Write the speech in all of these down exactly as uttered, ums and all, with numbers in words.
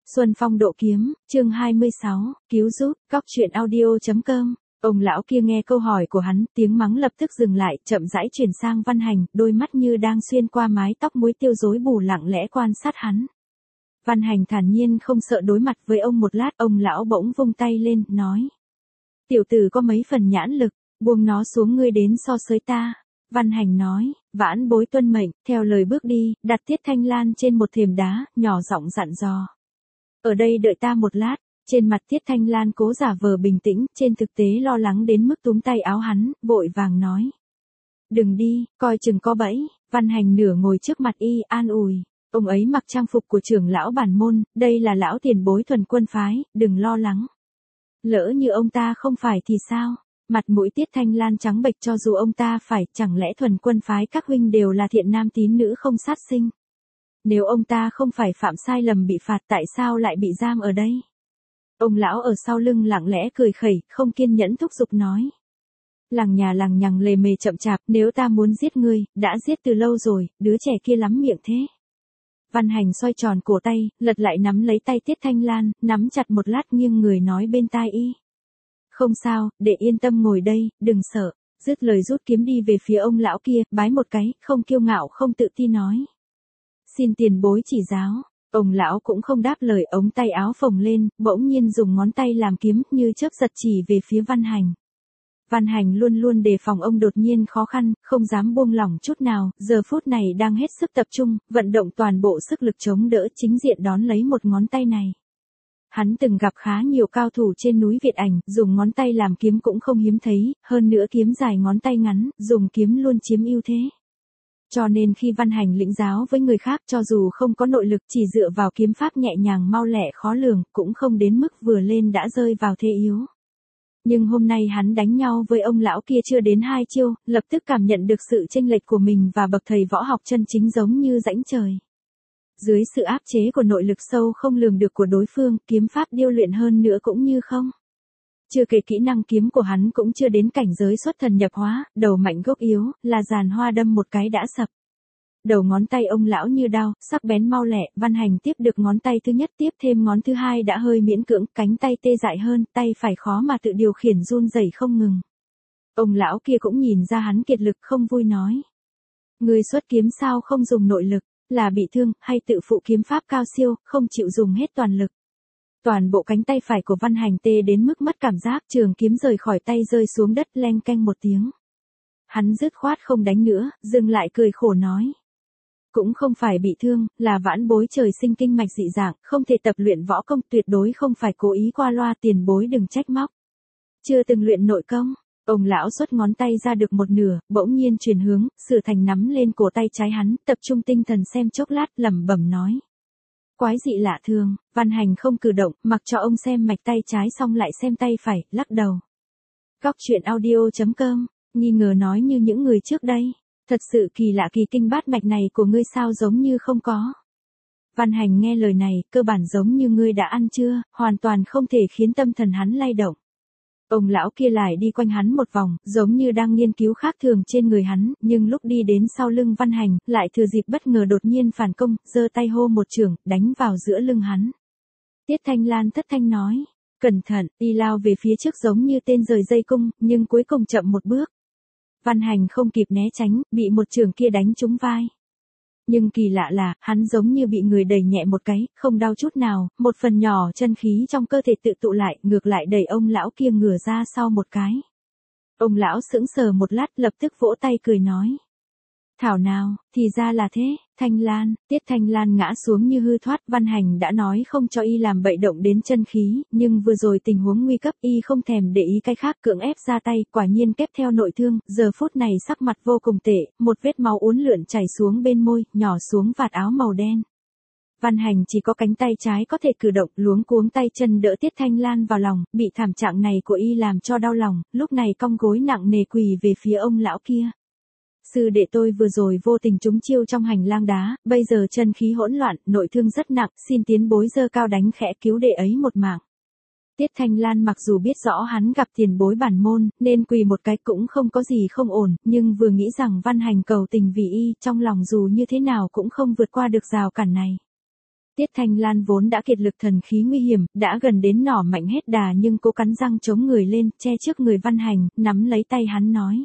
Xuân Phong độ kiếm, chương hai mươi sáu, cứu giúp, cóc truyện audio chấm com. Ông lão kia nghe câu hỏi của hắn, tiếng mắng lập tức dừng lại, chậm rãi chuyển sang Văn Hành, đôi mắt như đang xuyên qua mái tóc muối tiêu rối bù lặng lẽ quan sát hắn. Văn Hành thản nhiên không sợ đối mặt với ông một lát, ông lão bỗng vung tay lên, nói. Tiểu tử có mấy phần nhãn lực, buông nó xuống ngươi đến so sới ta. Văn Hành nói, vãn bối tuân mệnh, theo lời bước đi, đặt Tiết Thanh Lan trên một thềm đá, nhỏ giọng dặn dò. Ở đây đợi ta một lát. Trên mặt Tiết Thanh Lan cố giả vờ bình tĩnh, trên thực tế lo lắng đến mức túm tay áo hắn, vội vàng nói. Đừng đi, coi chừng có bẫy. Văn Hành nửa ngồi trước mặt y, an ủi. Ông ấy mặc trang phục của trưởng lão bản môn, đây là lão tiền bối thuần quân phái, đừng lo lắng. Lỡ như ông ta không phải thì sao? Mặt mũi Tiết Thanh Lan trắng bệch, cho dù ông ta phải, chẳng lẽ thuần quân phái các huynh đều là thiện nam tín nữ không sát sinh? Nếu ông ta không phải phạm sai lầm bị phạt, tại sao lại bị giam ở đây? Ông lão ở sau lưng lặng lẽ cười khẩy, không kiên nhẫn thúc giục nói. Lằng nhà lằng nhằng lề mề chậm chạp, nếu ta muốn giết ngươi, đã giết từ lâu rồi, đứa trẻ kia lắm miệng thế. Văn Hành xoay tròn cổ tay, lật lại nắm lấy tay Tiết Thanh Lan, nắm chặt một lát nghiêng người nói bên tai y. Không sao, để yên tâm ngồi đây, đừng sợ. Dứt lời rút kiếm đi về phía ông lão kia, bái một cái, không kiêu ngạo không tự ti nói. Xin tiền bối chỉ giáo. Ông lão cũng không đáp lời, ống tay áo phồng lên, bỗng nhiên dùng ngón tay làm kiếm, như chớp giật chỉ về phía Văn Hành. Văn Hành luôn luôn đề phòng ông đột nhiên khó khăn, không dám buông lỏng chút nào, giờ phút này đang hết sức tập trung, vận động toàn bộ sức lực chống đỡ, chính diện đón lấy một ngón tay này. Hắn từng gặp khá nhiều cao thủ trên núi Việt Ảnh, dùng ngón tay làm kiếm cũng không hiếm thấy, hơn nữa kiếm dài ngón tay ngắn, dùng kiếm luôn chiếm ưu thế. Cho nên khi Văn Hành lĩnh giáo với người khác, cho dù không có nội lực, chỉ dựa vào kiếm pháp nhẹ nhàng mau lẹ khó lường, cũng không đến mức vừa lên đã rơi vào thế yếu. Nhưng hôm nay hắn đánh nhau với ông lão kia chưa đến hai chiêu, lập tức cảm nhận được sự chênh lệch của mình và bậc thầy võ học chân chính giống như rãnh trời. Dưới sự áp chế của nội lực sâu không lường được của đối phương, kiếm pháp điêu luyện hơn nữa cũng như không. Chưa kể kỹ năng kiếm của hắn cũng chưa đến cảnh giới xuất thần nhập hóa, đầu mạnh gốc yếu, là giàn hoa đâm một cái đã sập. Đầu ngón tay ông lão như đao, sắc bén mau lẹ, Văn Hành tiếp được ngón tay thứ nhất, tiếp thêm ngón thứ hai đã hơi miễn cưỡng, cánh tay tê dại hơn, tay phải khó mà tự điều khiển run rẩy không ngừng. Ông lão kia cũng nhìn ra hắn kiệt lực, không vui nói. Người xuất kiếm sao không dùng nội lực, là bị thương, hay tự phụ kiếm pháp cao siêu, không chịu dùng hết toàn lực. Toàn bộ cánh tay phải của Văn Hành tê đến mức mất cảm giác, trường kiếm rời khỏi tay rơi xuống đất, leng keng một tiếng. Hắn dứt khoát không đánh nữa, dừng lại cười khổ nói. Cũng không phải bị thương, là vãn bối trời sinh kinh mạch dị dạng, không thể tập luyện võ công, tuyệt đối không phải cố ý qua loa, tiền bối đừng trách móc. Chưa từng luyện nội công. Ông lão xuất ngón tay ra được một nửa, bỗng nhiên chuyển hướng, sửa thành nắm lên cổ tay trái hắn, tập trung tinh thần xem chốc lát, lẩm bẩm nói. Quái dị lạ thường. Văn Hành không cử động, mặc cho ông xem mạch tay trái xong lại xem tay phải, lắc đầu. Cóc truyện audio chấm com, nghi ngờ nói như những người trước đây. Thật sự kỳ lạ, kỳ kinh bát mạch này của ngươi sao giống như không có. Văn Hành nghe lời này, cơ bản giống như ngươi đã ăn chưa, hoàn toàn không thể khiến tâm thần hắn lay động. Ông lão kia lại đi quanh hắn một vòng, giống như đang nghiên cứu khác thường trên người hắn, nhưng lúc đi đến sau lưng Văn Hành, lại thừa dịp bất ngờ đột nhiên phản công, giơ tay hô một chưởng, đánh vào giữa lưng hắn. Tiết Thanh Lan thất thanh nói, cẩn thận, y lao về phía trước giống như tên rời dây cung, nhưng cuối cùng chậm một bước. Văn Hành không kịp né tránh, bị một chưởng kia đánh trúng vai. Nhưng kỳ lạ là, hắn giống như bị người đẩy nhẹ một cái, không đau chút nào, một phần nhỏ chân khí trong cơ thể tự tụ lại, ngược lại đẩy ông lão kia ngửa ra sau một cái. Ông lão sững sờ một lát, lập tức vỗ tay cười nói. Thảo nào, thì ra là thế, Thanh Lan. Tiết Thanh Lan ngã xuống như hư thoát, Văn Hành đã nói không cho y làm bậy động đến chân khí, nhưng vừa rồi tình huống nguy cấp, y không thèm để ý cái khác, cưỡng ép ra tay, quả nhiên kép theo nội thương, giờ phút này sắc mặt vô cùng tệ, một vết máu uốn lượn chảy xuống bên môi, nhỏ xuống vạt áo màu đen. Văn Hành chỉ có cánh tay trái có thể cử động, luống cuống tay chân đỡ Tiết Thanh Lan vào lòng, bị thảm trạng này của y làm cho đau lòng, lúc này cong gối nặng nề quỳ về phía ông lão kia. Sư đệ tôi vừa rồi vô tình trúng chiêu trong hành lang đá, bây giờ chân khí hỗn loạn, nội thương rất nặng, xin tiến bối giơ cao đánh khẽ cứu đệ ấy một mạng. Tiết Thanh Lan mặc dù biết rõ hắn gặp tiền bối bản môn, nên quỳ một cái cũng không có gì không ổn, nhưng vừa nghĩ rằng Văn Hành cầu tình vì y, trong lòng dù như thế nào cũng không vượt qua được rào cản này. Tiết Thanh Lan vốn đã kiệt lực thần khí nguy hiểm, đã gần đến nỏ mạnh hết đà nhưng cô cắn răng chống người lên, che trước người Văn Hành, nắm lấy tay hắn nói.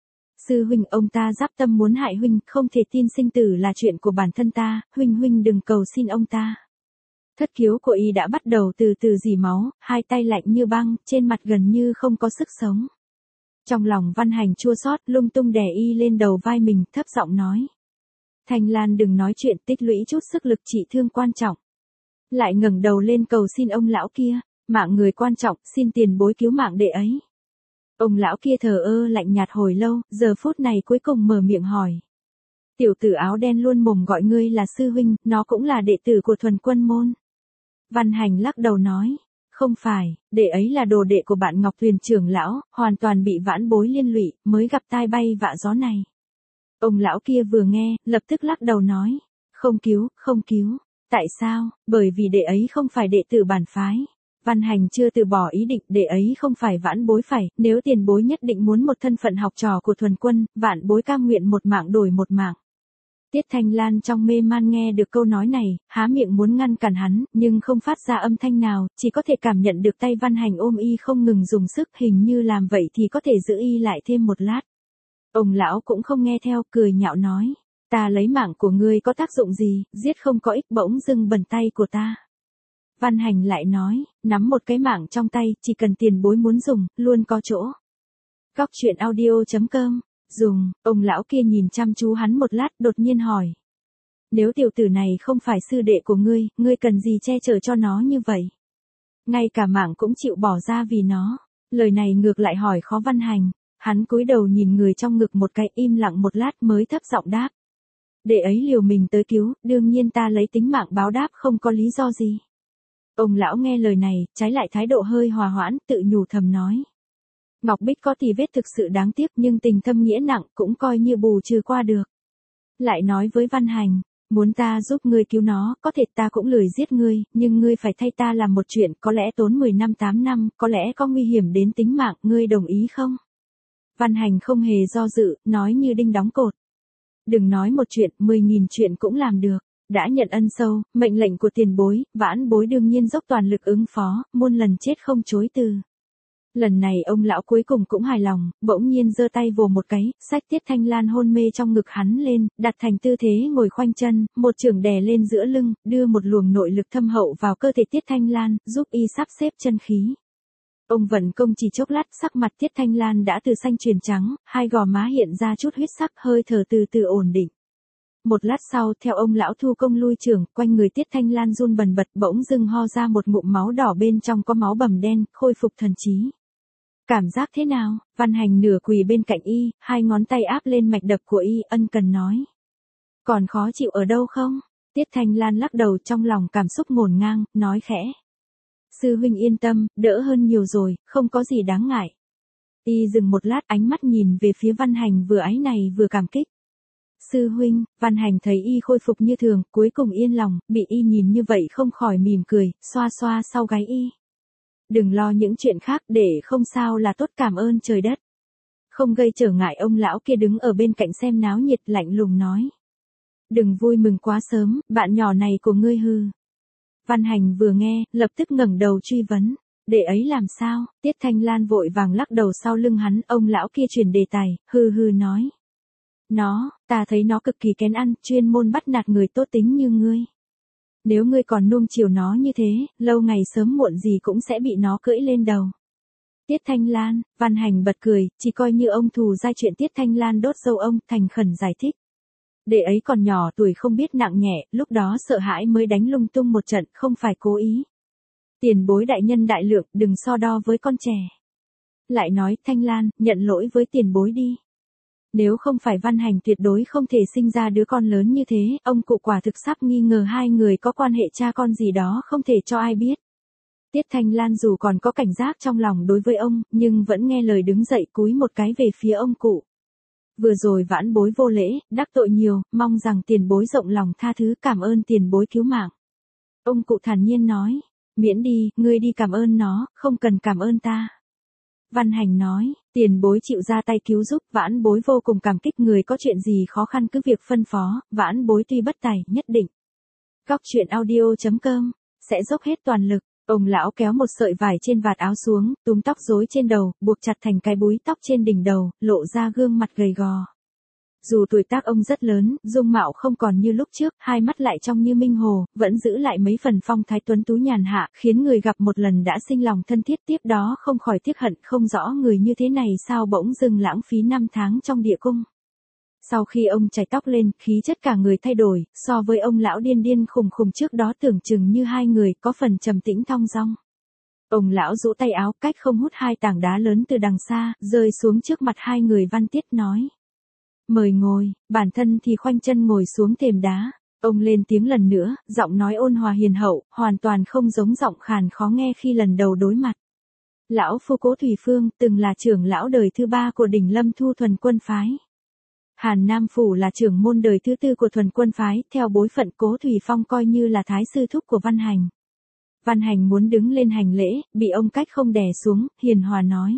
Sư huynh, ông ta giáp tâm muốn hại huynh, không thể tin sinh tử là chuyện của bản thân ta, huynh huynh đừng cầu xin ông ta. Thất khiếu của y đã bắt đầu từ từ rỉ máu, hai tay lạnh như băng, trên mặt gần như không có sức sống. Trong lòng Văn Hành chua xót, lung tung đè y lên đầu vai mình, thấp giọng nói. Thanh Lan đừng nói chuyện, tích lũy chút sức lực trị thương quan trọng. Lại ngẩng đầu lên cầu xin ông lão kia, mạng người quan trọng, xin tiền bối cứu mạng đệ ấy. Ông lão kia thờ ơ lạnh nhạt hồi lâu, giờ phút này cuối cùng mở miệng hỏi. Tiểu tử áo đen luôn mồm gọi ngươi là sư huynh, nó cũng là đệ tử của Thuần Quân môn. Văn Hành lắc đầu nói, không phải, đệ ấy là đồ đệ của bạn Ngọc Tuyền trưởng lão, hoàn toàn bị vãn bối liên lụy, mới gặp tai bay vạ gió này. Ông lão kia vừa nghe, lập tức lắc đầu nói, không cứu, không cứu. Tại sao? Bởi vì đệ ấy không phải đệ tử bản phái. Văn Hành chưa từ bỏ ý định, đệ ấy không phải vãn bối phải, nếu tiền bối nhất định muốn một thân phận học trò của Thuần Quân, vãn bối cam nguyện một mạng đổi một mạng. Tiết Thanh Lan trong mê man nghe được câu nói này, há miệng muốn ngăn cản hắn, nhưng không phát ra âm thanh nào, chỉ có thể cảm nhận được tay Văn Hành ôm y không ngừng dùng sức, hình như làm vậy thì có thể giữ y lại thêm một lát. Ông lão cũng không nghe theo, cười nhạo nói, ta lấy mạng của ngươi có tác dụng gì, giết không có ích, bỗng dưng bẩn tay của ta. Văn Hành lại nói, nắm một cái mạng trong tay, chỉ cần tiền bối muốn dùng, luôn có chỗ. Góc truyện audio chấm com, dùng, ông lão kia nhìn chăm chú hắn một lát, đột nhiên hỏi. Nếu tiểu tử này không phải sư đệ của ngươi, ngươi cần gì che chở cho nó như vậy? Ngay cả mạng cũng chịu bỏ ra vì nó. Lời này ngược lại hỏi khó Văn Hành. Hắn cúi đầu nhìn người trong ngực một cái, im lặng một lát mới thấp giọng đáp. Đệ ấy liều mình tới cứu, đương nhiên ta lấy tính mạng báo đáp, không có lý do gì. Ông lão nghe lời này, trái lại thái độ hơi hòa hoãn, tự nhủ thầm nói. Ngọc Bích có tì vết thực sự đáng tiếc, nhưng tình thâm nghĩa nặng, cũng coi như bù trừ qua được. Lại nói với Văn Hành, muốn ta giúp ngươi cứu nó, có thể ta cũng lười giết ngươi, nhưng ngươi phải thay ta làm một chuyện, có lẽ tốn mười năm tám năm, có lẽ có nguy hiểm đến tính mạng, ngươi đồng ý không? Văn Hành không hề do dự, nói như đinh đóng cột. Đừng nói một chuyện, mười nghìn chuyện cũng làm được. Đã nhận ân sâu, mệnh lệnh của tiền bối, vãn bối đương nhiên dốc toàn lực ứng phó, muôn lần chết không chối từ. Lần này ông lão cuối cùng cũng hài lòng, bỗng nhiên giơ tay vồ một cái, xách Tiết Thanh Lan hôn mê trong ngực hắn lên, đặt thành tư thế ngồi khoanh chân, một chưởng đè lên giữa lưng, đưa một luồng nội lực thâm hậu vào cơ thể Tiết Thanh Lan, giúp y sắp xếp chân khí. Ông vận công chỉ chốc lát, sắc mặt Tiết Thanh Lan đã từ xanh chuyển trắng, hai gò má hiện ra chút huyết sắc, hơi thở từ từ ổn định. Một lát sau, theo ông lão thu công lui trưởng, quanh người Tiết Thanh Lan run bần bật, bỗng dưng ho ra một ngụm máu đỏ, bên trong có máu bầm đen, khôi phục thần trí. Cảm giác thế nào? Văn Hành nửa quỳ bên cạnh y, hai ngón tay áp lên mạch đập của y, ân cần nói. Còn khó chịu ở đâu không? Tiết Thanh Lan lắc đầu, trong lòng cảm xúc ngổn ngang, nói khẽ. Sư huynh yên tâm, đỡ hơn nhiều rồi, không có gì đáng ngại. Y dừng một lát, ánh mắt nhìn về phía Văn Hành, vừa áy này vừa cảm kích. Sư huynh, Văn Hành thấy y khôi phục như thường, cuối cùng yên lòng, bị y nhìn như vậy không khỏi mỉm cười, xoa xoa sau gáy y. Đừng lo những chuyện khác, để không sao là tốt, cảm ơn trời đất. Không gây trở ngại, ông lão kia đứng ở bên cạnh xem náo nhiệt, lạnh lùng nói. Đừng vui mừng quá sớm, bạn nhỏ này của ngươi hư. Văn Hành vừa nghe, lập tức ngẩng đầu truy vấn. Để ấy làm sao? Tiết Thanh Lan vội vàng lắc đầu sau lưng hắn, ông lão kia chuyển đề tài, hư hư nói. Nó, ta thấy nó cực kỳ kén ăn, chuyên môn bắt nạt người tốt tính như ngươi. Nếu ngươi còn nuông chiều nó như thế, lâu ngày sớm muộn gì cũng sẽ bị nó cưỡi lên đầu. Tiết Thanh Lan, Văn Hành bật cười, chỉ coi như ông thù dai chuyện Tiết Thanh Lan đốt dâu ông, thành khẩn giải thích. Đệ ấy còn nhỏ tuổi không biết nặng nhẹ, lúc đó sợ hãi mới đánh lung tung một trận, không phải cố ý. Tiền bối đại nhân đại lượng, đừng so đo với con trẻ. Lại nói, Thanh Lan, nhận lỗi với tiền bối đi. Nếu không phải Văn Hành tuyệt đối không thể sinh ra đứa con lớn như thế, ông cụ quả thực sắp nghi ngờ hai người có quan hệ cha con gì đó, không thể cho ai biết. Tiết Thanh Lan dù còn có cảnh giác trong lòng đối với ông, nhưng vẫn nghe lời đứng dậy cúi một cái về phía ông cụ. Vừa rồi vãn bối vô lễ, đắc tội nhiều, mong rằng tiền bối rộng lòng tha thứ, cảm ơn tiền bối cứu mạng. Ông cụ thản nhiên nói, miễn đi, ngươi đi cảm ơn nó, không cần cảm ơn ta. Văn Hành nói, tiền bối chịu ra tay cứu giúp, vãn bối vô cùng cảm kích, người có chuyện gì khó khăn cứ việc phân phó, vãn bối tuy bất tài, nhất định Góc truyện audio chấm com sẽ dốc hết toàn lực. Ông lão kéo một sợi vải trên vạt áo xuống, túm tóc rối trên đầu, buộc chặt thành cái búi tóc trên đỉnh đầu, lộ ra gương mặt gầy gò. Dù tuổi tác ông rất lớn, dung mạo không còn như lúc trước, hai mắt lại trong như minh hồ, vẫn giữ lại mấy phần phong thái tuấn tú nhàn hạ, khiến người gặp một lần đã sinh lòng thân thiết, tiếp đó không khỏi tiếc hận, không rõ người như thế này sao bỗng dưng lãng phí năm tháng trong địa cung. Sau khi ông chải tóc lên, khí chất cả người thay đổi, so với ông lão điên điên khùng khùng trước đó tưởng chừng như hai người có phần trầm tĩnh thong dong. Ông lão rũ tay áo, cách không hút hai tảng đá lớn từ đằng xa, rơi xuống trước mặt hai người văn tiết nói. Mời ngồi, bản thân thì khoanh chân ngồi xuống thềm đá. Ông lên tiếng lần nữa, giọng nói ôn hòa hiền hậu, hoàn toàn không giống giọng khàn khó nghe khi lần đầu đối mặt. Lão phu Cố Thủy Phương, từng là trưởng lão đời thứ ba của đỉnh Lâm Thu Thuần Quân Phái. Hàn Nam Phủ là trưởng môn đời thứ tư của Thuần Quân Phái, theo bối phận Cố Thủy Phong coi như là thái sư thúc của Văn Hành. Văn Hành muốn đứng lên hành lễ, bị ông cách không đè xuống, hiền hòa nói.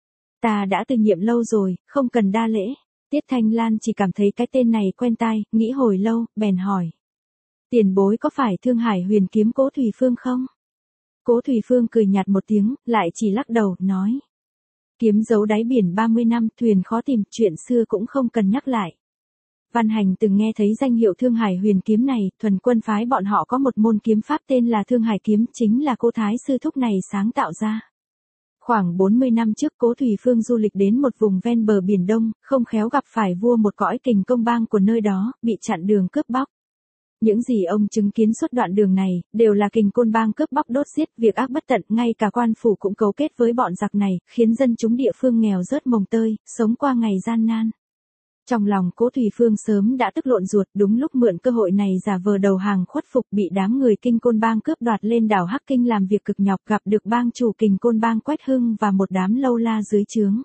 Ta đã từ nhiệm lâu rồi, không cần đa lễ. Tiết Thanh Lan chỉ cảm thấy cái tên này quen tai, nghĩ hồi lâu, bèn hỏi. Tiền bối có phải Thương Hải Huyền Kiếm Cố Thủy Phương không? Cố Thủy Phương cười nhạt một tiếng, lại chỉ lắc đầu, nói. Kiếm giấu đáy biển ba mươi năm, thuyền khó tìm, chuyện xưa cũng không cần nhắc lại. Văn Hành từng nghe thấy danh hiệu Thương Hải Huyền Kiếm này, Thuần Quân Phái bọn họ có một môn kiếm pháp tên là Thương Hải Kiếm, chính là cô thái sư thúc này sáng tạo ra. Khoảng bốn mươi năm trước Cố Thủy Phương du lịch đến một vùng ven bờ Biển Đông, không khéo gặp phải vua một cõi kình công bang của nơi đó, bị chặn đường cướp bóc. Những gì ông chứng kiến suốt đoạn đường này, đều là kình côn bang cướp bóc đốt giết, việc ác bất tận, ngay cả quan phủ cũng cấu kết với bọn giặc này, khiến dân chúng địa phương nghèo rớt mồng tơi, sống qua ngày gian nan. Trong lòng Cố Thủy Phương sớm đã tức lộn ruột, đúng lúc mượn cơ hội này giả vờ đầu hàng khuất phục, bị đám người Kinh Côn Bang cướp đoạt lên đảo Hắc Kinh làm việc cực nhọc, gặp được bang chủ Kình Côn Bang Quách Hưng và một đám lâu la dưới trướng.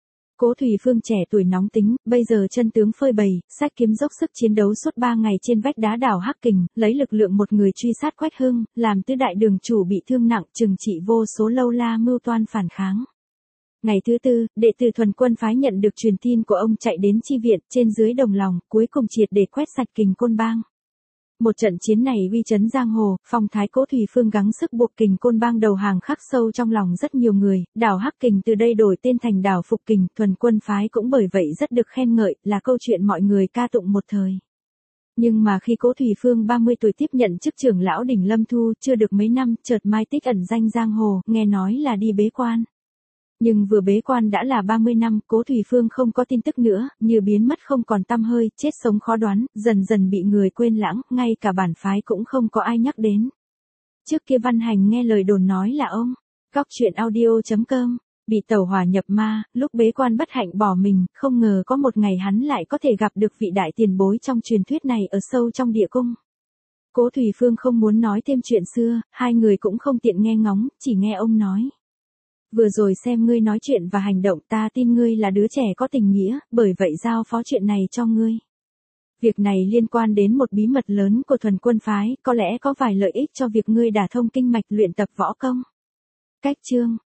Cố Thủy Phương trẻ tuổi nóng tính, bây giờ chân tướng phơi bày, sách kiếm dốc sức chiến đấu suốt ba ngày trên vách đá đảo Hắc Kình, lấy lực lượng một người truy sát Quách Hưng, làm tứ đại đường chủ bị thương nặng, trừng trị vô số lâu la mưu toan phản kháng. Ngày thứ tư, đệ tử Thuần Quân Phái nhận được truyền tin của ông chạy đến chi viện, trên dưới đồng lòng, cuối cùng triệt để quét sạch Kình Côn Bang. Một trận chiến này uy chấn giang hồ, phong thái Cố Thủy Phương gắng sức buộc Kình Côn Bang đầu hàng khắc sâu trong lòng rất nhiều người, đảo Hắc Kình từ đây đổi tên thành đảo Phục Kình, Thuần Quân Phái cũng bởi vậy rất được khen ngợi, là câu chuyện mọi người ca tụng một thời. Nhưng mà khi Cố Thủy Phương ba mươi tuổi tiếp nhận chức trưởng lão đỉnh Lâm Thu, chưa được mấy năm, chợt mai tích ẩn danh giang hồ, nghe nói là đi bế quan. Nhưng vừa bế quan đã là ba mươi năm, Cố Thủy Phương không có tin tức nữa, như biến mất không còn tăm hơi, chết sống khó đoán, dần dần bị người quên lãng, ngay cả bản phái cũng không có ai nhắc đến. Trước kia Văn Hành nghe lời đồn nói là ông, góc truyện audio chấm com, bị tẩu hỏa nhập ma, lúc bế quan bất hạnh bỏ mình, không ngờ có một ngày hắn lại có thể gặp được vị đại tiền bối trong truyền thuyết này ở sâu trong địa cung. Cố Thủy Phương không muốn nói thêm chuyện xưa, hai người cũng không tiện nghe ngóng, chỉ nghe ông nói. Vừa rồi xem ngươi nói chuyện và hành động, ta tin ngươi là đứa trẻ có tình nghĩa, bởi vậy giao phó chuyện này cho ngươi. Việc này liên quan đến một bí mật lớn của Thuần Quân Phái, có lẽ có vài lợi ích cho việc ngươi đả thông kinh mạch luyện tập võ công. Cách chương